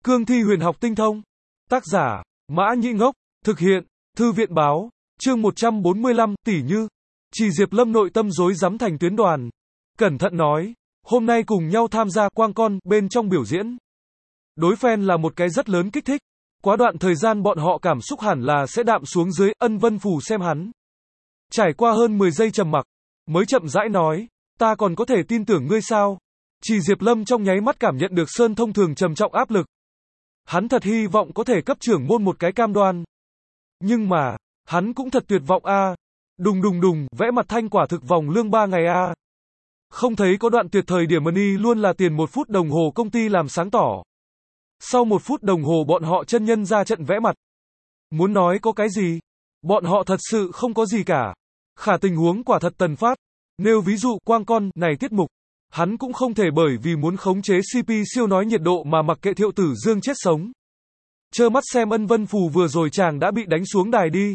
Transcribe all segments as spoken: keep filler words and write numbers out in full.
Cương thi huyền học tinh thông. Tác giả, Mã Nhĩ Ngốc. Thực hiện, Thư viện Báo. Chương một trăm bốn mươi lăm, tỷ như. Chỉ Diệp Lâm nội tâm rối rắm thành tuyến đoàn. Cẩn thận nói, hôm nay cùng nhau tham gia quang con bên trong biểu diễn. Đối fan là một cái rất lớn kích thích. Quá đoạn thời gian bọn họ cảm xúc hẳn là sẽ đạm xuống dưới. Ân Vân Phù xem hắn. Trải qua hơn mười giây trầm mặc, mới chậm rãi nói, ta còn có thể tin tưởng ngươi sao? Chỉ Diệp Lâm trong nháy mắt cảm nhận được Sơn Thông Thường trầm trọng áp lực. Hắn thật hy vọng có thể cấp trưởng môn một cái cam đoan. Nhưng mà, hắn cũng thật tuyệt vọng a. À. Đùng đùng đùng, vẽ mặt thanh quả thực vòng lương ba ngày a. À. Không thấy có đoạn tuyệt thời điểm money luôn là tiền một phút đồng hồ công ty làm sáng tỏ. Sau một phút đồng hồ bọn họ chân nhân ra trận vẽ mặt. Muốn nói có cái gì? Bọn họ thật sự không có gì cả. Khả tình huống quả thật tần phát. Nêu ví dụ quang con này tiết mục. Hắn cũng không thể bởi vì muốn khống chế xê pê siêu nói nhiệt độ mà mặc kệ Thiệu Tử Dương chết sống. Trơ mắt xem Ân Vân Phù vừa rồi chàng đã bị đánh xuống đài đi.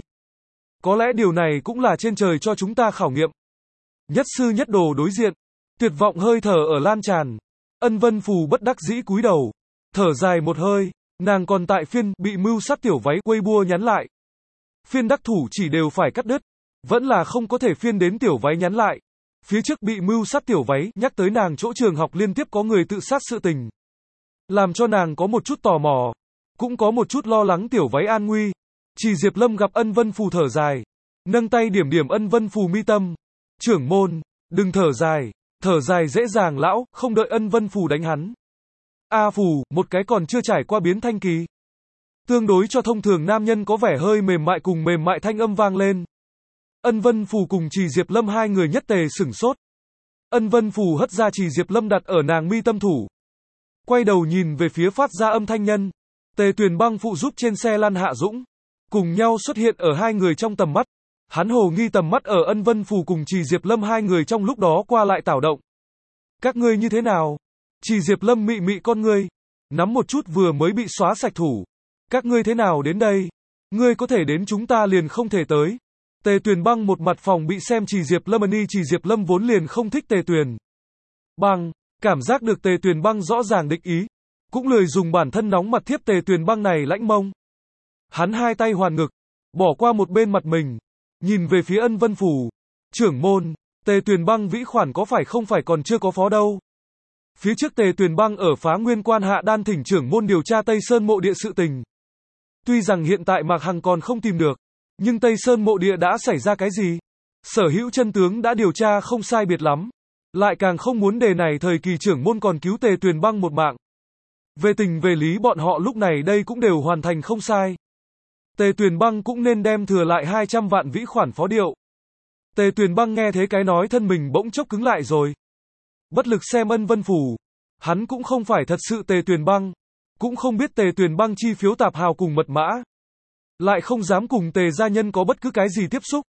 Có lẽ điều này cũng là trên trời cho chúng ta khảo nghiệm. Nhất sư nhất đồ đối diện. Tuyệt vọng hơi thở ở lan tràn. Ân Vân Phù bất đắc dĩ cúi đầu. Thở dài một hơi. Nàng còn tại phiên bị mưu sát tiểu váy Weibo nhắn lại. Phiên đắc thủ chỉ đều phải cắt đứt. Vẫn là không có thể phiên đến tiểu váy nhắn lại. Phía trước bị mưu sát tiểu váy, nhắc tới nàng chỗ trường học liên tiếp có người tự sát sự tình. Làm cho nàng có một chút tò mò. Cũng có một chút lo lắng tiểu váy an nguy. Chỉ Diệp Lâm gặp Ân Vân Phù thở dài. Nâng tay điểm điểm Ân Vân Phù mi tâm. Trưởng môn, đừng thở dài. Thở dài dễ dàng lão, không đợi Ân Vân Phù đánh hắn. A Phù, một cái còn chưa trải qua biến thanh kỳ. Tương đối cho thông thường nam nhân có vẻ hơi mềm mại cùng mềm mại thanh âm vang lên. Ân Vân Phù cùng Chỉ Diệp Lâm hai người nhất tề sửng sốt. Ân Vân Phù hất ra Chỉ Diệp Lâm đặt ở nàng mi tâm thủ. Quay đầu nhìn về phía phát ra âm thanh nhân. Tề Tuyền Băng phụ giúp trên xe lăn Hạ Dũng. Cùng nhau xuất hiện ở hai người trong tầm mắt. Hắn hồ nghi tầm mắt ở Ân Vân Phù cùng Chỉ Diệp Lâm hai người trong lúc đó qua lại tảo động. Các ngươi như thế nào? Chỉ Diệp Lâm mị mị con ngươi. Nắm một chút vừa mới bị xóa sạch thủ. Các ngươi thế nào đến đây? Ngươi có thể đến chúng ta liền không thể tới. Tề Tuyền Băng một mặt phòng bị xem Chỉ Diệp Lâm đi. Chỉ Diệp Lâm vốn liền không thích Tề Tuyền Băng. Cảm giác được Tề Tuyền Băng rõ ràng địch ý. Cũng lười dùng bản thân nóng mặt thiếp Tề Tuyền Băng này lãnh mông. Hắn hai tay hoàn ngực. Bỏ qua một bên mặt mình. Nhìn về phía Ân Vân Phù. Trưởng môn, Tề Tuyền Băng vĩ khoản có phải không phải còn chưa có phó đâu. Phía trước Tề Tuyền Băng ở Phá Nguyên Quan hạ đan thỉnh trưởng môn điều tra Tây Sơn mộ địa sự tình. Tuy rằng hiện tại Mạc Hằng còn không tìm được. Nhưng Tây Sơn mộ địa đã xảy ra cái gì? Sở hữu chân tướng đã điều tra không sai biệt lắm. Lại càng không muốn đề này thời kỳ trưởng môn còn cứu Tề Tuyền Băng một mạng. Về tình về lý bọn họ lúc này đây cũng đều hoàn thành không sai. Tề Tuyền Băng cũng nên đem thừa lại hai trăm vạn vĩ khoản phó điệu. Tề Tuyền Băng nghe thế cái nói thân mình bỗng chốc cứng lại rồi. Bất lực xem Ân Vân Phù. Hắn cũng không phải thật sự Tề Tuyền Băng. Cũng không biết Tề Tuyền Băng chi phiếu tạp hào cùng mật mã. Lại không dám cùng Tề gia nhân có bất cứ cái gì tiếp xúc.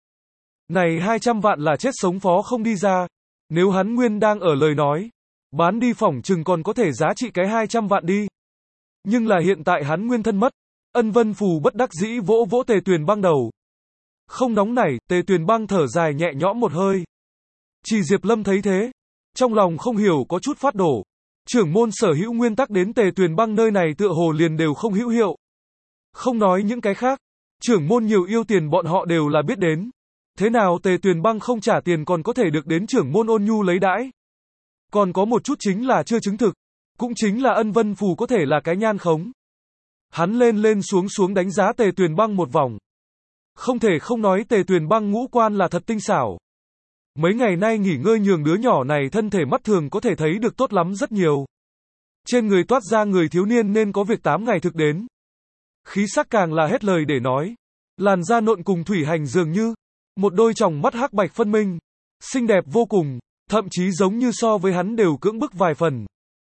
Này hai trăm vạn là chết sống phó không đi ra. Nếu hắn nguyên đang ở lời nói. Bán đi phỏng chừng còn có thể giá trị cái hai trăm vạn đi. Nhưng là hiện tại hắn nguyên thân mất. Ân Vân Phù bất đắc dĩ vỗ vỗ Tề Tuyền Băng đầu. Không nóng nảy, Tề Tuyền Băng thở dài nhẹ nhõm một hơi. Chỉ Diệp Lâm thấy thế. Trong lòng không hiểu có chút phát đổ. Trưởng môn sở hữu nguyên tắc đến Tề Tuyền Băng nơi này tựa hồ liền đều không hữu hiệu. Không nói những cái khác. Trưởng môn nhiều yêu tiền bọn họ đều là biết đến. Thế nào Tề Tuyền Băng không trả tiền còn có thể được đến trưởng môn ôn nhu lấy đãi. Còn có một chút chính là chưa chứng thực. Cũng chính là Ân Vân Phù có thể là cái nhan khống. Hắn lên lên xuống xuống đánh giá Tề Tuyền Băng một vòng. Không thể không nói Tề Tuyền Băng ngũ quan là thật tinh xảo. Mấy ngày nay nghỉ ngơi nhường đứa nhỏ này thân thể mắt thường có thể thấy được tốt lắm rất nhiều. Trên người toát ra người thiếu niên nên có việc tám ngày thực đến. Khí sắc càng là hết lời để nói. Làn da nộn cùng thủy hành dường như. Một đôi tròng mắt hắc bạch phân minh. Xinh đẹp vô cùng. Thậm chí giống như so với hắn đều cưỡng bức vài phần.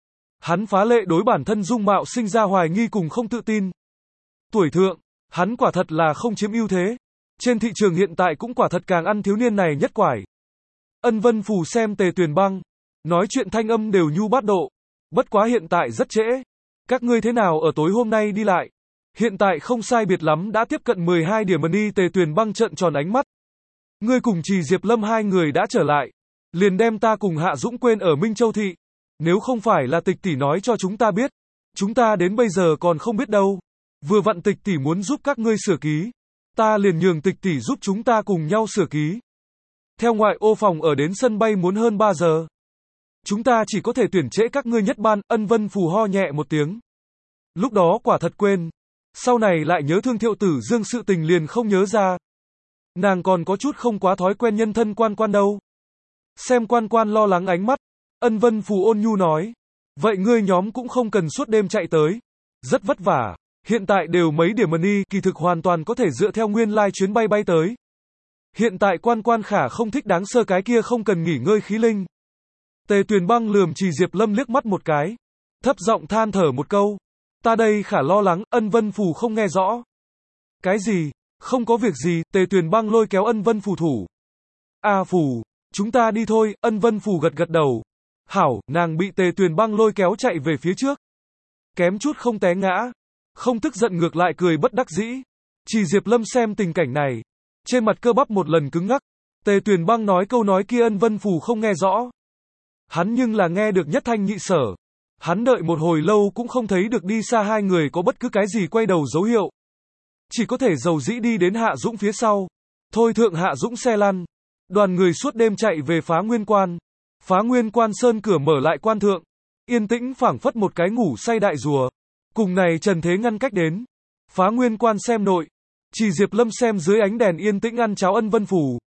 Hắn phá lệ đối bản thân dung mạo sinh ra hoài nghi cùng không tự tin. Tuổi thượng, hắn quả thật là không chiếm ưu thế. Trên thị trường hiện tại cũng quả thật càng ăn thiếu niên này nhất quải. Ân Vân Phù xem Tề Tuyền Băng. Nói chuyện thanh âm đều nhu bát độ. Bất quá hiện tại rất trễ. Các ngươi thế nào ở tối hôm nay đi lại? Hiện tại không sai biệt lắm đã tiếp cận mười hai điểm money. Tề Tuyền Băng trợn tròn ánh mắt. Ngươi cùng Chỉ Diệp Lâm hai người đã trở lại. Liền đem ta cùng Hạ Dũng quên ở Minh Châu Thị. Nếu không phải là Tịch tỷ nói cho chúng ta biết. Chúng ta đến bây giờ còn không biết đâu. Vừa vặn Tịch tỷ muốn giúp các ngươi sửa ký. Ta liền nhường Tịch tỷ giúp chúng ta cùng nhau sửa ký. Theo ngoại ô phòng ở đến sân bay muốn hơn ba giờ. Chúng ta chỉ có thể tuyển trễ các ngươi nhất ban, Ân Vân Phù ho nhẹ một tiếng. Lúc đó quả thật quên. Sau này lại nhớ thương Thiệu Tử Dương sự tình liền không nhớ ra. Nàng còn có chút không quá thói quen nhân thân Quan Quan đâu. Xem Quan Quan lo lắng ánh mắt, Ân Vân Phù ôn nhu nói. Vậy ngươi nhóm cũng không cần suốt đêm chạy tới. Rất vất vả. Hiện tại đều mấy điểm money, kỳ thực hoàn toàn có thể dựa theo nguyên lai chuyến bay bay tới. Hiện tại Quan Quan khả không thích đáng sơ cái kia không cần nghỉ ngơi khí linh. Tề Tuyền Băng lườm Trì Diệp Lâm liếc mắt một cái. Thấp giọng than thở một câu. Ta đây khả lo lắng, Ân Vân Phù không nghe rõ. Cái gì? Không có việc gì, Tề Tuyền Băng lôi kéo Ân Vân Phù thủ. A Phù, chúng ta đi thôi, Ân Vân Phù gật gật đầu. Hảo, nàng bị Tề Tuyền Băng lôi kéo chạy về phía trước. Kém chút không té ngã. Không tức giận ngược lại cười bất đắc dĩ. Trì Diệp Lâm xem tình cảnh này. Trên mặt cơ bắp một lần cứng ngắc. Tề Tuyền Băng nói câu nói kia Ân Vân Phù không nghe rõ. Hắn nhưng là nghe được nhất thanh nhị sở. Hắn đợi một hồi lâu cũng không thấy được đi xa hai người có bất cứ cái gì quay đầu dấu hiệu. Chỉ có thể dầu dĩ đi đến Hạ Dũng phía sau. Thôi thượng Hạ Dũng xe lăn. Đoàn người suốt đêm chạy về Phá Nguyên Quan. Phá Nguyên Quan sơn cửa mở lại quan thượng. Yên tĩnh phảng phất một cái ngủ say đại rùa. Cùng này trần thế ngăn cách đến. Phá Nguyên Quan xem nội. Trì Diệp Lâm xem dưới ánh đèn yên tĩnh ăn cháo Ân Vân Phù.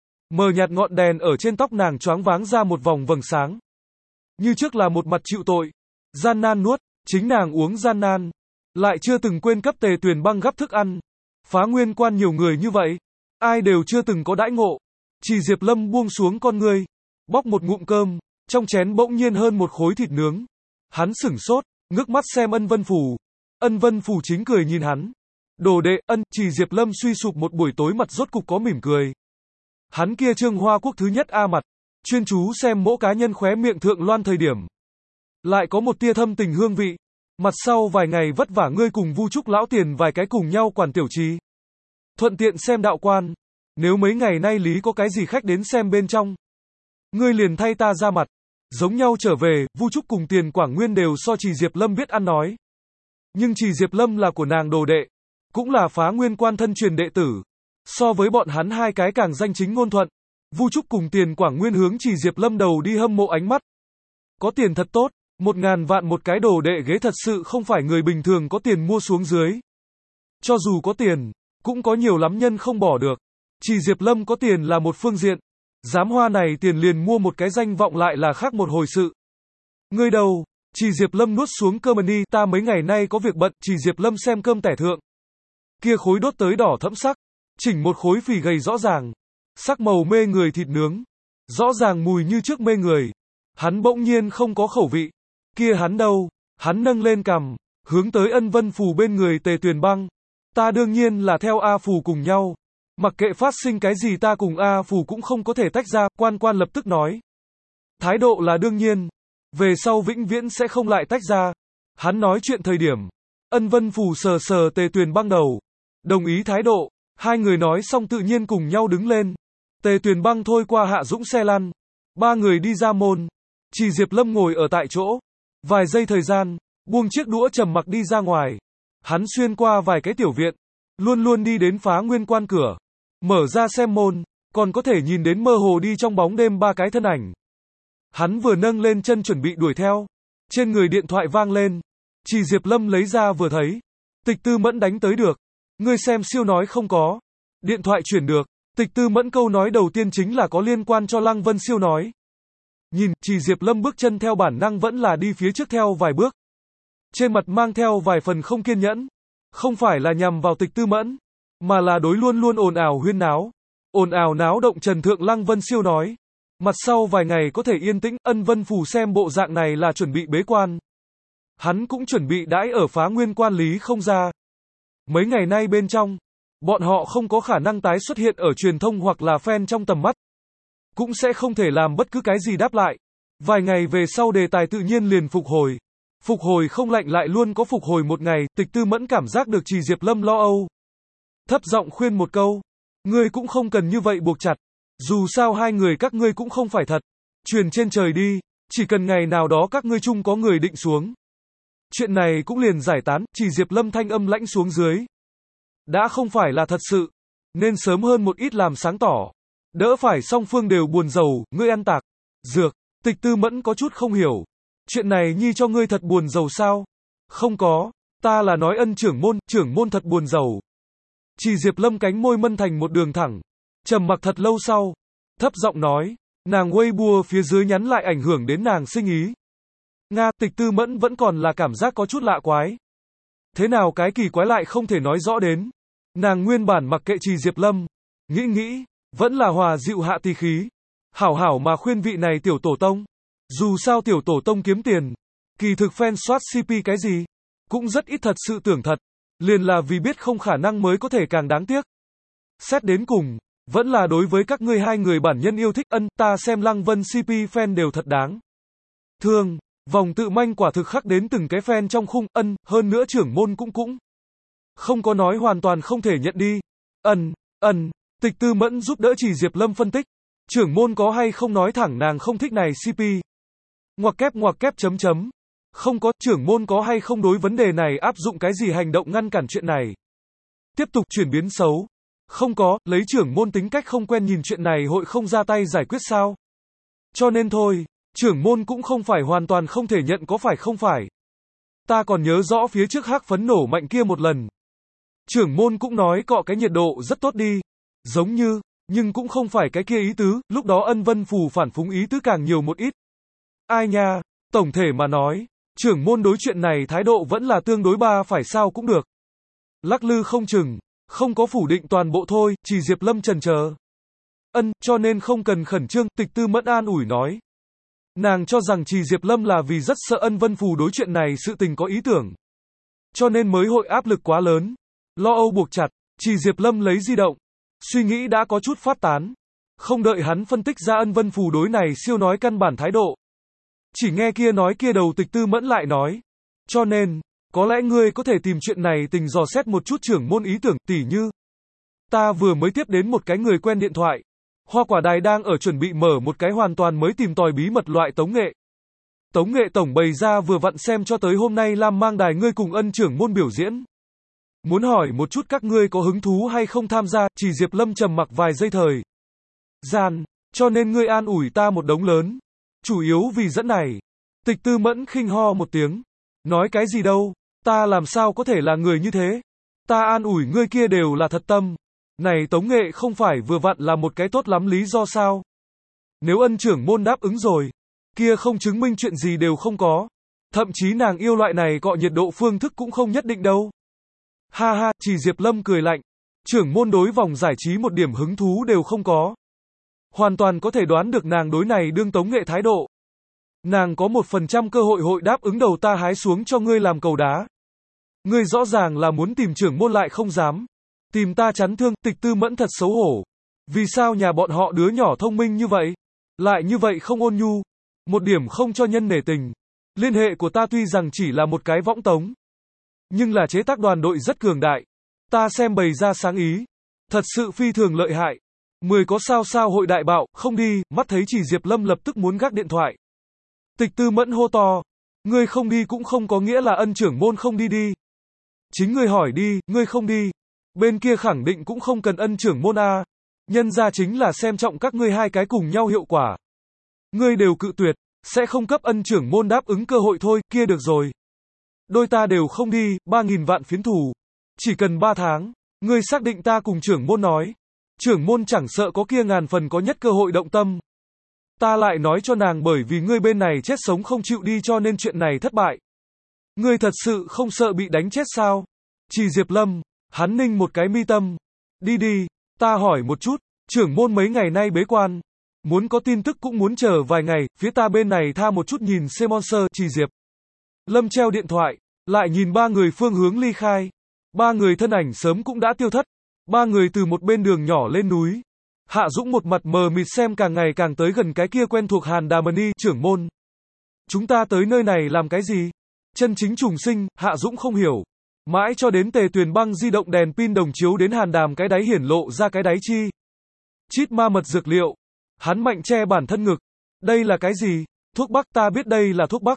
Mờ nhạt ngọn đèn ở trên tóc nàng choáng váng ra một vòng vầng sáng. Như trước là một mặt chịu tội. Gian nan nuốt, chính nàng uống gian nan. Lại chưa từng quên cấp Tề Tuyền Băng gắp thức ăn. Phá Nguyên Quan nhiều người như vậy. Ai đều chưa từng có đãi ngộ. Trì Diệp Lâm buông xuống con ngươi. Bóc một ngụm cơm. Trong chén bỗng nhiên hơn một khối thịt nướng. Hắn sửng sốt, ngước mắt xem Ân Vân Phù. Ân Vân Phù chính cười nhìn hắn. Đồ đệ, ân, Trì Diệp Lâm suy sụp một buổi tối mặt rốt cục có mỉm cười. Hắn kia trương Hoa Quốc thứ nhất A mặt. Chuyên chú xem mỗi cá nhân khóe miệng thượng loan thời điểm. Lại có một tia thâm tình hương vị. Mặt sau vài ngày vất vả ngươi cùng Vu Trúc lão tiền vài cái cùng nhau quản tiểu trì. Thuận tiện xem đạo quan. Nếu mấy ngày nay lý có cái gì khách đến xem bên trong. Ngươi liền thay ta ra mặt. Giống nhau trở về, Vu Trúc cùng Tiền Quảng Nguyên đều so Trì Diệp Lâm biết ăn nói. Nhưng Trì Diệp Lâm là của nàng đồ đệ. Cũng là Phá Nguyên Quan thân truyền đệ tử. So với bọn hắn hai cái càng danh chính ngôn thuận. Vu Trúc cùng Tiền Quảng Nguyên hướng Trì Diệp Lâm đầu đi hâm mộ ánh mắt. Có tiền thật tốt. Một ngàn vạn một cái đồ đệ ghế thật sự không phải người bình thường có tiền mua xuống dưới. Cho dù có tiền, cũng có nhiều lắm nhân không bỏ được. Trì Diệp Lâm có tiền là một phương diện. Dám hoa này tiền liền mua một cái danh vọng lại là khác một hồi sự. Ngươi đâu? Trì Diệp Lâm nuốt xuống cơm đi, ta mấy ngày nay có việc bận. Trì Diệp Lâm xem cơm tẻ thượng. Kia khối đốt tới đỏ thẫm sắc. Chỉnh một khối phì gầy rõ ràng. Sắc màu mê người thịt nướng. Rõ ràng mùi như trước mê người. Hắn bỗng nhiên không có khẩu vị. Kia hắn đâu? Hắn nâng lên cằm, hướng tới Ân Vân Phù bên người Tề Tuyền Băng. Ta đương nhiên là theo A Phù cùng nhau. Mặc kệ phát sinh cái gì ta cùng A Phù cũng không có thể tách ra, Quan Quan lập tức nói. Thái độ là đương nhiên. Về sau vĩnh viễn sẽ không lại tách ra. Hắn nói chuyện thời điểm. Ân Vân Phù sờ sờ Tề Tuyền Băng đầu. Đồng ý thái độ. Hai người nói xong tự nhiên cùng nhau đứng lên. Tề Tuyền Băng thôi qua Hạ Dũng xe lăn. Ba người đi ra môn. Trì Diệp Lâm ngồi ở tại chỗ. Vài giây thời gian, buông chiếc đũa trầm mặc đi ra ngoài. Hắn xuyên qua vài cái tiểu viện, luôn luôn đi đến Phá Nguyên Quan cửa. Mở ra xem môn, còn có thể nhìn đến mơ hồ đi trong bóng đêm ba cái thân ảnh. Hắn vừa nâng lên chân chuẩn bị đuổi theo. Trên người điện thoại vang lên. Trì Diệp Lâm lấy ra vừa thấy. Tịch Tư Mẫn đánh tới được. Ngươi xem siêu nói không có. Điện thoại chuyển được. Tịch Tư Mẫn câu nói đầu tiên chính là có liên quan cho Lăng Vân siêu nói. Nhìn, Trì Diệp Lâm bước chân theo bản năng vẫn là đi phía trước theo vài bước. Trên mặt mang theo vài phần không kiên nhẫn. Không phải là nhằm vào Tịch Tư Mẫn, mà là đối luôn luôn ồn ào huyên náo. Ồn ào náo động Trần Thượng Lăng Vân siêu nói. Mặt sau vài ngày có thể yên tĩnh, Ân Vân Phù xem bộ dạng này là chuẩn bị bế quan. Hắn cũng chuẩn bị đãi ở Phá Nguyên Quan lý không ra. Mấy ngày nay bên trong, bọn họ không có khả năng tái xuất hiện ở truyền thông hoặc là fan trong tầm mắt. Cũng sẽ không thể làm bất cứ cái gì đáp lại. Vài ngày về sau đề tài tự nhiên liền phục hồi. Phục hồi không lạnh lại luôn có phục hồi một ngày, Tịch Tư Mẫn cảm giác được Trì Diệp Lâm lo âu. Thấp giọng khuyên một câu. Ngươi cũng không cần như vậy buộc chặt. Dù sao hai người các ngươi cũng không phải thật. Truyền trên trời đi. Chỉ cần ngày nào đó các ngươi chung có người định xuống. Chuyện này cũng liền giải tán, chỉ Diệp Lâm thanh âm lãnh xuống dưới. Đã không phải là thật sự, nên sớm hơn một ít làm sáng tỏ. Đỡ phải song phương đều buồn rầu, ngươi ăn tạc. Dược, Tịch Tư Mẫn có chút không hiểu. Chuyện này nhi cho ngươi thật buồn rầu sao? Không có, ta là nói ân trưởng môn, trưởng môn thật buồn rầu. Chỉ Diệp Lâm cánh môi mân thành một đường thẳng. Trầm mặc thật lâu sau, thấp giọng nói, nàng Weibo phía dưới nhắn lại ảnh hưởng đến nàng sinh ý. Nga, Tịch Tư Mẫn vẫn còn là cảm giác có chút lạ quái. Thế nào cái kỳ quái lại không thể nói rõ đến. Nàng nguyên bản mặc kệ Trì Diệp Lâm, nghĩ nghĩ, vẫn là hòa dịu hạ tỳ khí. Hảo hảo mà khuyên vị này tiểu tổ tông. Dù sao tiểu tổ tông kiếm tiền, kỳ thực fan soát xê pê cái gì, cũng rất ít thật sự tưởng thật. Liền là vì biết không khả năng mới có thể càng đáng tiếc. Xét đến cùng, vẫn là đối với các ngươi hai người bản nhân yêu thích ân, ta xem Lăng Vân xê pê fan đều thật đáng thương. Vòng tự manh quả thực khắc đến từng cái fan trong khung, ân, hơn nữa trưởng môn cũng cũng không có nói hoàn toàn không thể nhận đi. Ân, ân, Tịch Tư Mẫn giúp đỡ Chỉ Diệp Lâm phân tích. Trưởng môn có hay không nói thẳng nàng không thích này xê pê. Ngoặc kép ngoặc kép chấm chấm. Không có, trưởng môn có hay không đối vấn đề này áp dụng cái gì hành động ngăn cản chuyện này. Tiếp tục chuyển biến xấu. Không có, lấy trưởng môn tính cách không quen nhìn chuyện này hội không ra tay giải quyết sao. Cho nên thôi, trưởng môn cũng không phải hoàn toàn không thể nhận có phải không phải. Ta còn nhớ rõ phía trước hắc phấn nổ mạnh kia một lần. Trưởng môn cũng nói cọ cái nhiệt độ rất tốt đi. Giống như, nhưng cũng không phải cái kia ý tứ, lúc đó ân vân phù phản phúng ý tứ càng nhiều một ít. Ai nha, tổng thể mà nói, trưởng môn đối chuyện này thái độ vẫn là tương đối ba phải sao cũng được. Lắc lư không chừng, không có phủ định toàn bộ thôi, chỉ Diệp Lâm chần chờ. Ân, cho nên không cần khẩn trương, Tịch Tư Mẫn an ủi nói. Nàng cho rằng chỉ Diệp Lâm là vì rất sợ ân vân phù đối chuyện này sự tình có ý tưởng. Cho nên mới hội áp lực quá lớn. Lo âu buộc chặt, chỉ Diệp Lâm lấy di động. Suy nghĩ đã có chút phát tán. Không đợi hắn phân tích ra ân vân phù đối này siêu nói căn bản thái độ. Chỉ nghe kia nói kia đầu Tịch Tư Mẫn lại nói. Cho nên, có lẽ ngươi có thể tìm chuyện này tình dò xét một chút trưởng môn ý tưởng, tỉ như. Ta vừa mới tiếp đến một cái người quen điện thoại. Hoa Quả Đài đang ở chuẩn bị mở một cái hoàn toàn mới tìm tòi bí mật loại tống nghệ. Tống nghệ tổng bày ra vừa vặn xem cho tới hôm nay Lam Mang Đài ngươi cùng ân trưởng môn biểu diễn. Muốn hỏi một chút các ngươi có hứng thú hay không tham gia, chỉ Diệp Lâm trầm mặc vài giây thời gian, cho nên ngươi an ủi ta một đống lớn. Chủ yếu vì dẫn này. Tịch Tư Mẫn khinh ho một tiếng. Nói cái gì đâu, ta làm sao có thể là người như thế. Ta an ủi ngươi kia đều là thật tâm. Này tống nghệ không phải vừa vặn là một cái tốt lắm lý do sao. Nếu ân trưởng môn đáp ứng rồi, kia không chứng minh chuyện gì đều không có. Thậm chí nàng yêu loại này cọ nhiệt độ phương thức cũng không nhất định đâu. Ha ha, chỉ Diệp Lâm cười lạnh. Trưởng môn đối vòng giải trí một điểm hứng thú đều không có. Hoàn toàn có thể đoán được nàng đối này đương tống nghệ thái độ. Nàng có một phần trăm cơ hội hội đáp ứng đầu ta hái xuống cho ngươi làm cầu đá. Ngươi rõ ràng là muốn tìm trưởng môn lại không dám. Tìm ta chắn thương, Tịch Tư Mẫn thật xấu hổ. Vì sao nhà bọn họ đứa nhỏ thông minh như vậy? Lại như vậy không ôn nhu. Một điểm không cho nhân nể tình. Liên hệ của ta tuy rằng chỉ là một cái võng tống. Nhưng là chế tác đoàn đội rất cường đại. Ta xem bày ra sáng ý. Thật sự phi thường lợi hại. Mười có sao sao hội đại bạo, không đi, mắt thấy chỉ Diệp Lâm lập tức muốn gác điện thoại. Tịch Tư Mẫn hô to. Ngươi không đi cũng không có nghĩa là ân trưởng môn không đi đi. Chính ngươi hỏi đi, ngươi không đi. Bên kia khẳng định cũng không cần ân trưởng môn a. Nhân ra chính là xem trọng các ngươi hai cái cùng nhau hiệu quả. Ngươi đều cự tuyệt, sẽ không cấp ân trưởng môn đáp ứng cơ hội thôi, kia được rồi. Đôi ta đều không đi, ba nghìn vạn phiến thù. Chỉ cần ba tháng, ngươi xác định ta cùng trưởng môn nói. Trưởng môn chẳng sợ có kia ngàn phần có nhất cơ hội động tâm. Ta lại nói cho nàng bởi vì ngươi bên này chết sống không chịu đi cho nên chuyện này thất bại. Ngươi thật sự không sợ bị đánh chết sao? Chỉ Diệp Lâm, hắn ninh một cái mi tâm. Đi đi, ta hỏi một chút, trưởng môn mấy ngày nay bế quan. Muốn có tin tức cũng muốn chờ vài ngày, phía ta bên này tha một chút nhìn Semonser, Chỉ Diệp Lâm treo điện thoại, lại nhìn ba người phương hướng ly khai. Ba người thân ảnh sớm cũng đã tiêu thất. Ba người từ một bên đường nhỏ lên núi. Hạ Dũng một mặt mờ mịt xem càng ngày càng tới gần cái kia quen thuộc Hàn Đàm Ni, trưởng môn. Chúng ta tới nơi này làm cái gì? Chân chính trùng sinh, Hạ Dũng không hiểu. Mãi cho đến Tề Tuyền Băng di động đèn pin đồng chiếu đến Hàn Đàm cái đáy hiển lộ ra cái đáy chi. Chít ma mật dược liệu. Hắn mạnh che bản thân ngực. Đây là cái gì? Thuốc bắc, ta biết đây là thuốc bắc.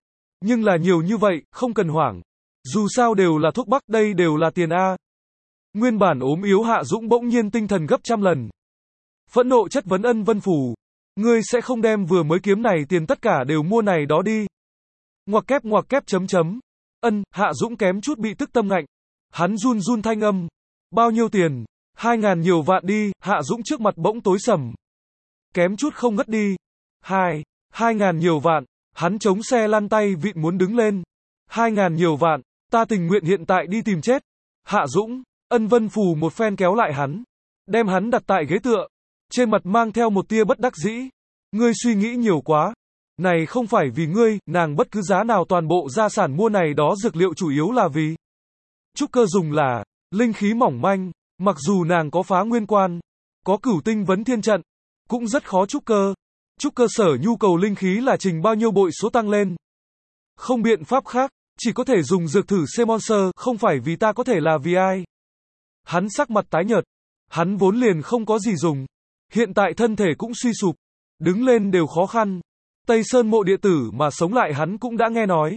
Nhưng là nhiều như vậy, không cần hoảng. Dù sao đều là thuốc bắc, đây đều là tiền A. Nguyên bản ốm yếu Hạ Dũng bỗng nhiên tinh thần gấp trăm lần. Phẫn nộ chất vấn Ân Vân Phù. Ngươi sẽ không đem vừa mới kiếm này tiền tất cả đều mua này đó đi. Ngoặc kép ngoặc kép chấm chấm. Ân, Hạ Dũng kém chút bị tức tâm ngạnh. Hắn run run thanh âm. Bao nhiêu tiền? Hai ngàn nhiều vạn đi, Hạ Dũng trước mặt bỗng tối sầm. Kém chút không ngất đi. Hai, hai ngàn nhiều vạn. Hắn chống xe lăn tay vịn muốn đứng lên. Hai ngàn nhiều vạn, ta tình nguyện hiện tại đi tìm chết. Hạ Dũng, Ân Vân Phù một phen kéo lại hắn. Đem hắn đặt tại ghế tựa. Trên mặt mang theo một tia bất đắc dĩ. Ngươi suy nghĩ nhiều quá. Này không phải vì ngươi, nàng bất cứ giá nào toàn bộ gia sản mua này đó dược liệu chủ yếu là vì trúc cơ dùng là linh khí mỏng manh, mặc dù nàng có phá nguyên quan, có cửu tinh vấn thiên trận, cũng rất khó trúc cơ. Trúc cơ sở nhu cầu linh khí là trình bao nhiêu bội số tăng lên. Không biện pháp khác, chỉ có thể dùng dược thử C-Monster, không phải vì ta có thể là vì ai. Hắn sắc mặt tái nhợt, hắn vốn liền không có gì dùng, hiện tại thân thể cũng suy sụp, đứng lên đều khó khăn. Tây Sơn mộ địa tử mà sống lại hắn cũng đã nghe nói.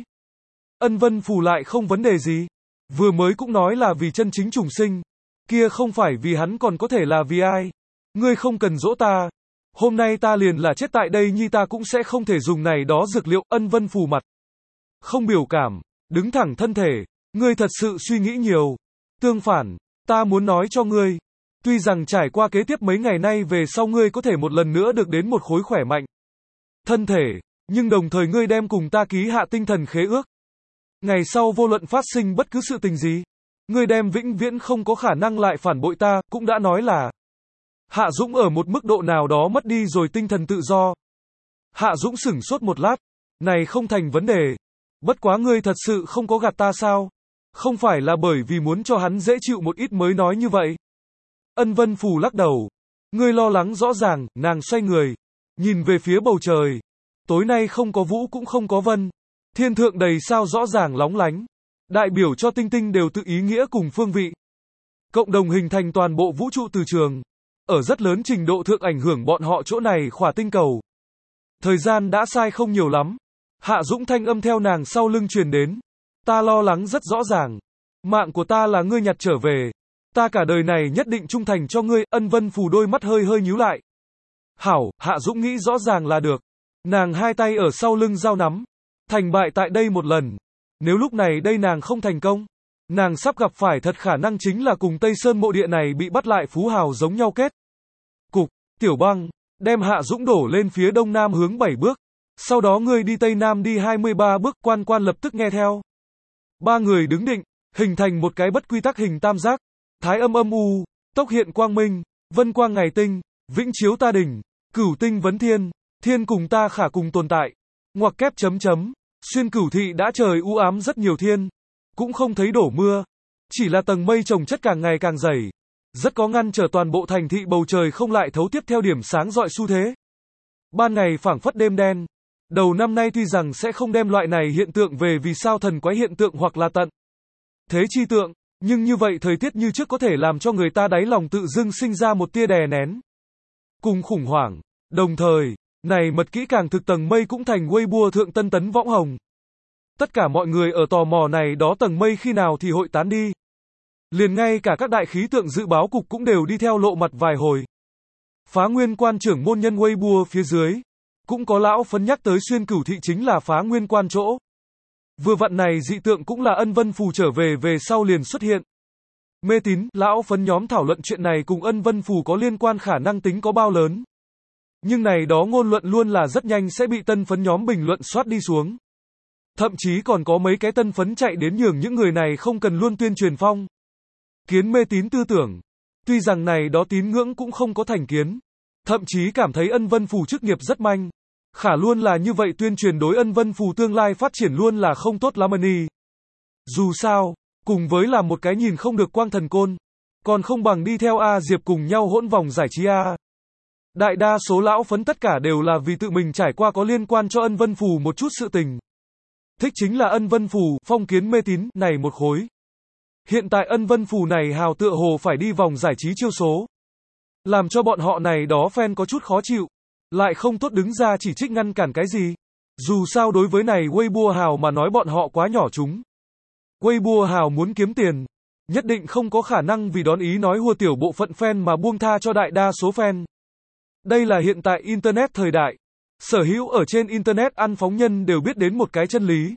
Ân Vân Phù lại không vấn đề gì. Vừa mới cũng nói là vì chân chính trùng sinh. Kia không phải vì hắn còn có thể là vì ai. Ngươi không cần dỗ ta. Hôm nay ta liền là chết tại đây nhi ta cũng sẽ không thể dùng này đó dược liệu. Ân Vân Phù mặt không biểu cảm, đứng thẳng thân thể. Ngươi thật sự suy nghĩ nhiều. Tương phản, ta muốn nói cho ngươi. Tuy rằng trải qua kế tiếp mấy ngày nay về sau ngươi có thể một lần nữa được đến một khối khỏe mạnh thân thể, nhưng đồng thời ngươi đem cùng ta ký hạ tinh thần khế ước. Ngày sau vô luận phát sinh bất cứ sự tình gì, ngươi đem vĩnh viễn không có khả năng lại phản bội ta, cũng đã nói là. Hạ Dũng ở một mức độ nào đó mất đi rồi tinh thần tự do. Hạ Dũng sửng sốt một lát, này không thành vấn đề. Bất quá ngươi thật sự không có gạt ta sao? Không phải là bởi vì muốn cho hắn dễ chịu một ít mới nói như vậy. Ân Vân Phù lắc đầu. Ngươi lo lắng rõ ràng, nàng xoay người. Nhìn về phía bầu trời. Tối nay không có vũ cũng không có vân. Thiên thượng đầy sao rõ ràng lóng lánh. Đại biểu cho tinh tinh đều tự ý nghĩa cùng phương vị. Cộng đồng hình thành toàn bộ vũ trụ từ trường. Ở rất lớn trình độ thượng ảnh hưởng bọn họ chỗ này khỏa tinh cầu. Thời gian đã sai không nhiều lắm. Hạ Dũng thanh âm theo nàng sau lưng truyền đến. Ta lo lắng rất rõ ràng. Mạng của ta là ngươi nhặt trở về. Ta cả đời này nhất định trung thành cho ngươi. Ân Vân Phù đôi mắt hơi hơi nhíu lại. Hảo, Hạ Dũng nghĩ rõ ràng là được. Nàng hai tay ở sau lưng giao nắm. Thành bại tại đây một lần. Nếu lúc này đây nàng không thành công, nàng sắp gặp phải thật khả năng chính là cùng Tây Sơn mộ địa này bị bắt lại phú hào giống nhau kết. Cục, Tiểu Băng, đem Hạ Dũng đổ lên phía đông nam hướng bảy bước. Sau đó ngươi đi tây nam đi hai mươi ba bước, quan quan lập tức nghe theo. Ba người đứng định, hình thành một cái bất quy tắc hình tam giác. Thái âm âm u, tốc hiện quang minh, vân quang ngày tinh, vĩnh chiếu ta đỉnh, cửu tinh vấn thiên, thiên cùng ta khả cùng tồn tại. Ngoặc kép chấm chấm, xuyên cửu thị đã trời u ám rất nhiều thiên, cũng không thấy đổ mưa, chỉ là tầng mây chồng chất càng ngày càng dày, rất có ngăn trở toàn bộ thành thị bầu trời không lại thấu tiếp theo điểm sáng rọi xu thế. Ban ngày phảng phất đêm đen. Đầu năm nay tuy rằng sẽ không đem loại này hiện tượng về vì sao thần quái hiện tượng hoặc là tận thế chi tượng, nhưng như vậy thời tiết như trước có thể làm cho người ta đáy lòng tự dưng sinh ra một tia đè nén cùng khủng hoảng. Đồng thời, này mật kỹ càng thực tầng mây cũng thành Weibo thượng tân tấn võng hồng. Tất cả mọi người ở tò mò này đó tầng mây khi nào thì hội tán đi. Liền ngay cả các đại khí tượng dự báo cục cũng đều đi theo lộ mặt vài hồi. Phá nguyên quan trưởng môn nhân Weibo phía dưới, cũng có lão phấn nhắc tới xuyên cửu thị chính là phá nguyên quan chỗ. Vừa vặn này dị tượng cũng là Ân Vân Phù trở về về sau liền xuất hiện. Mê tín, lão phấn nhóm thảo luận chuyện này cùng Ân Vân Phù có liên quan khả năng tính có bao lớn. Nhưng này đó ngôn luận luôn là rất nhanh sẽ bị tân phấn nhóm bình luận soát đi xuống. Thậm chí còn có mấy cái tân phấn chạy đến nhường những người này không cần luôn tuyên truyền phong kiến mê tín tư tưởng. Tuy rằng này đó tín ngưỡng cũng không có thành kiến. Thậm chí cảm thấy Ân Vân Phù chức nghiệp rất manh. Khả luôn là như vậy tuyên truyền đối Ân Vân Phù tương lai phát triển luôn là không tốt lắm đi. Dù sao, cùng với làm một cái nhìn không được quang thần côn, còn không bằng đi theo A Diệp cùng nhau hỗn vòng giải trí A. Đại đa số lão phấn tất cả đều là vì tự mình trải qua có liên quan cho Ân Vân Phù một chút sự tình. Thích chính là Ân Vân Phù, phong kiến mê tín, này một khối. Hiện tại Ân Vân Phù này hào tựa hồ phải đi vòng giải trí chiêu số. Làm cho bọn họ này đó fan có chút khó chịu. Lại không tốt đứng ra chỉ trích ngăn cản cái gì. Dù sao đối với này Weibo Hào mà nói bọn họ quá nhỏ chúng. Weibo Hào muốn kiếm tiền, nhất định không có khả năng vì đón ý nói hùa tiểu bộ phận fan mà buông tha cho đại đa số fan. Đây là hiện tại Internet thời đại. Sở hữu ở trên Internet ăn phóng nhân đều biết đến một cái chân lý.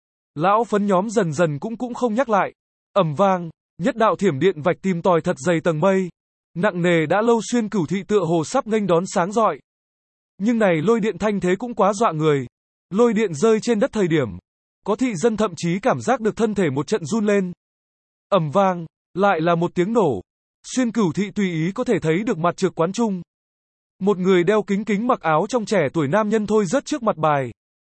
Lão phấn nhóm dần dần cũng cũng không nhắc lại. Ầm vang, nhất đạo thiểm điện vạch tìm tòi thật dày tầng mây. Nặng nề đã lâu xuyên cửu thị tựa hồ sắp nghênh đón sáng rọi. Nhưng này lôi điện thanh thế cũng quá dọa người. Lôi điện rơi trên đất thời điểm. Có thị dân thậm chí cảm giác được thân thể một trận run lên. Ầm vang, lại là một tiếng nổ. Xuyên cửu thị tùy ý có thể thấy được mặt trược quán trung. Một người đeo kính kính mặc áo trong trẻ tuổi nam nhân thôi rớt trước mặt bài.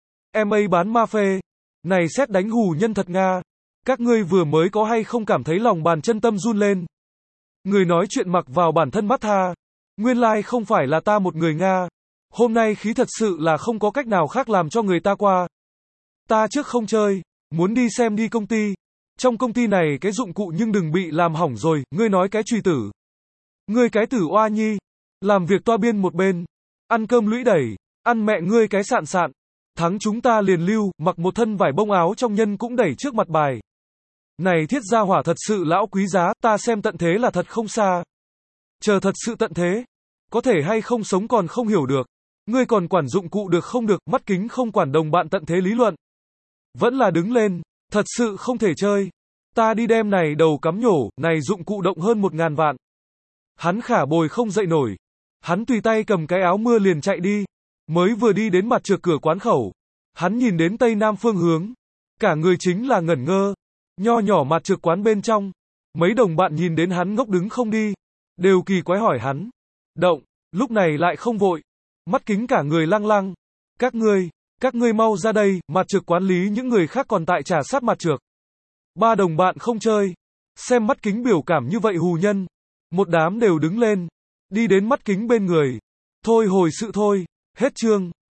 Em ấy bán ma phê. Này xét đánh hù nhân thật Nga. Các ngươi vừa mới có hay không cảm thấy lòng bàn chân tâm run lên. Người nói chuyện mặc vào bản thân mắt tha. Nguyên lai like không phải là ta một người Nga. Hôm nay khí thật sự là không có cách nào khác làm cho người ta qua. Ta trước không chơi. Muốn đi xem đi công ty. Trong công ty này cái dụng cụ nhưng đừng bị làm hỏng rồi. Ngươi nói cái truy tử. Ngươi cái tử oa nhi. Làm việc toa biên một bên. Ăn cơm lũy đẩy. Ăn mẹ ngươi cái sạn sạn. Thắng chúng ta liền lưu. Mặc một thân vải bông áo trong nhân cũng đẩy trước mặt bài. Này thiết gia hỏa thật sự lão quý giá. Ta xem tận thế là thật không xa. Chờ thật sự tận thế. Có thể hay không sống còn không hiểu được. Ngươi còn quản dụng cụ được không được. Mắt kính không quản đồng bạn tận thế lý luận. Vẫn là đứng lên. Thật sự không thể chơi. Ta đi đem này đầu cắm nhổ. Này dụng cụ động hơn một ngàn vạn. Hắn khả bồi không dậy nổi. Hắn tùy tay cầm cái áo mưa liền chạy đi. Mới vừa đi đến mặt trược cửa quán khẩu. Hắn nhìn đến tây nam phương hướng. Cả người chính là ngẩn ngơ. Nho nhỏ mặt trược quán bên trong. Mấy đồng bạn nhìn đến hắn ngốc đứng không đi. Đều kỳ quái hỏi hắn. Động, lúc này lại không vội. Mắt kính cả người lăng lăng. Các ngươi, các ngươi mau ra đây. Mặt trược quán lý những người khác còn tại trà sát mặt trược. Ba đồng bạn không chơi. Xem mắt kính biểu cảm như vậy hù nhân. Một đám đều đứng lên. Đi đến mắt kính bên người. Thôi hồi sự thôi. Hết chương.